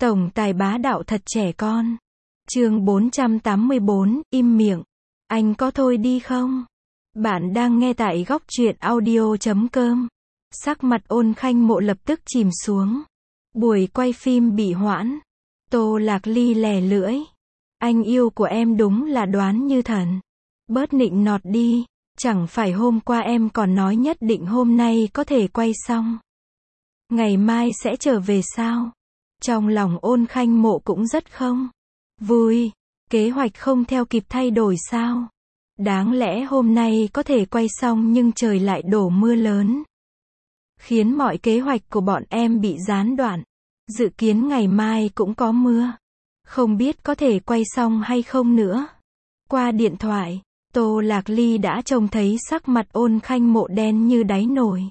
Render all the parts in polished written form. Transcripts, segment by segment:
Tổng tài bá đạo thật trẻ con. Chương 484, im miệng. Anh có thôi đi không? Bạn đang nghe tại góc truyện audio.com. Sắc mặt Ôn Khanh Mộ lập tức chìm xuống. Buổi quay phim bị hoãn. Tô Lạc Ly lè lưỡi. Anh yêu của em đúng là đoán như thần. Bớt nịnh nọt đi. Chẳng phải hôm qua em còn nói nhất định hôm nay có thể quay xong. Ngày mai sẽ trở về sao? Trong lòng Ôn Khanh Mộ cũng rất không vui. Kế hoạch không theo kịp thay đổi sao? Đáng lẽ hôm nay có thể quay xong nhưng trời lại đổ mưa lớn, khiến mọi kế hoạch của bọn em bị gián đoạn. Dự kiến ngày mai cũng có mưa. Không biết có thể quay xong hay không nữa. Qua điện thoại, Tô Lạc Ly đã trông thấy sắc mặt Ôn Khanh Mộ đen như đáy nồi.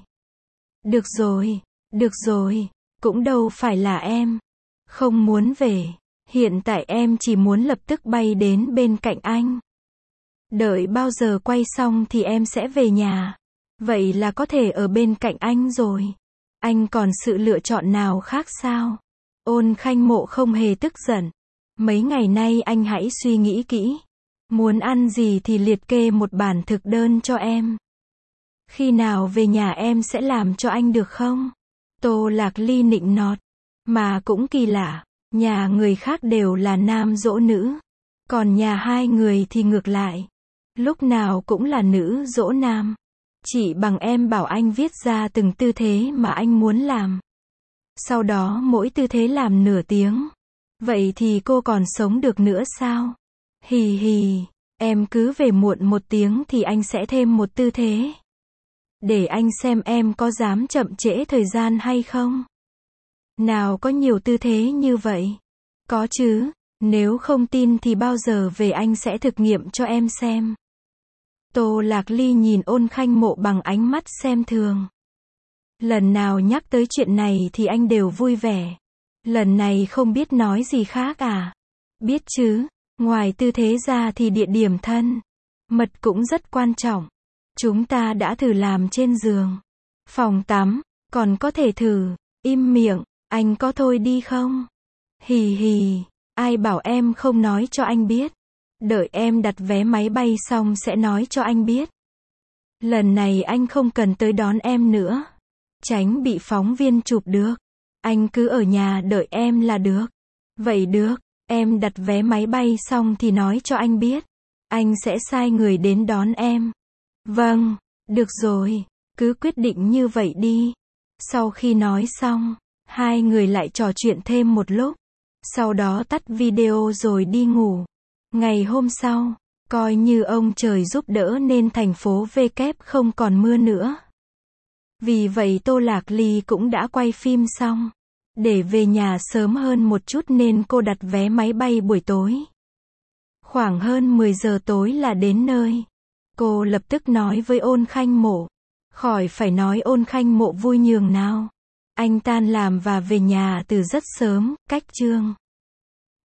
Được rồi, cũng đâu phải là em không muốn về. Hiện tại em chỉ muốn lập tức bay đến bên cạnh anh. Đợi bao giờ quay xong thì em sẽ về nhà. Vậy là có thể ở bên cạnh anh rồi. Anh còn sự lựa chọn nào khác sao? Ôn Khanh Mộ không hề tức giận. Mấy ngày nay anh hãy suy nghĩ kỹ. Muốn ăn gì thì liệt kê một bản thực đơn cho em. Khi nào về nhà em sẽ làm cho anh được không? Tô Lạc Ly nịnh nọt. Mà cũng kỳ lạ. Nhà người khác đều là nam dỗ nữ. Còn nhà hai người thì ngược lại. Lúc nào cũng là nữ dỗ nam. Chỉ bằng em bảo anh viết ra từng tư thế mà anh muốn làm. Sau đó mỗi tư thế làm nửa tiếng. Vậy thì cô còn sống được nữa sao? Hì hì, em cứ về muộn 1 tiếng thì anh sẽ thêm một tư thế. Để anh xem em có dám chậm trễ thời gian hay không? Nào có nhiều tư thế như vậy? Có chứ, nếu không tin thì bao giờ về anh sẽ thực nghiệm cho em xem. Tô Lạc Ly nhìn Ôn Khanh Mộ bằng ánh mắt xem thường. Lần nào nhắc tới chuyện này thì anh đều vui vẻ. Lần này không biết nói gì khác à? Biết chứ, ngoài tư thế ra thì địa điểm thân mật cũng rất quan trọng. Chúng ta đã thử làm trên giường, phòng tắm, còn có thể thử. Im miệng, anh có thôi đi không? Hì hì, ai bảo em không nói cho anh biết. Đợi em đặt vé máy bay xong sẽ nói cho anh biết. Lần này anh không cần tới đón em nữa. Tránh bị phóng viên chụp được. Anh cứ ở nhà đợi em là được. Vậy được, em đặt vé máy bay xong thì nói cho anh biết. Anh sẽ sai người đến đón em. Vâng, được rồi, cứ quyết định như vậy đi. Sau khi nói xong, hai người lại trò chuyện thêm một lúc. Sau đó tắt video rồi đi ngủ. Ngày hôm sau, coi như ông trời giúp đỡ nên thành phố V kép không còn mưa nữa. Vì vậy Tô Lạc Ly cũng đã quay phim xong. Để về nhà sớm hơn một chút nên cô đặt vé máy bay buổi tối. Khoảng hơn 10 giờ tối là đến nơi. Cô lập tức nói với Ôn Khanh Mộ. Khỏi phải nói Ôn Khanh Mộ vui nhường nào. Anh tan làm và về nhà từ rất sớm, cách chương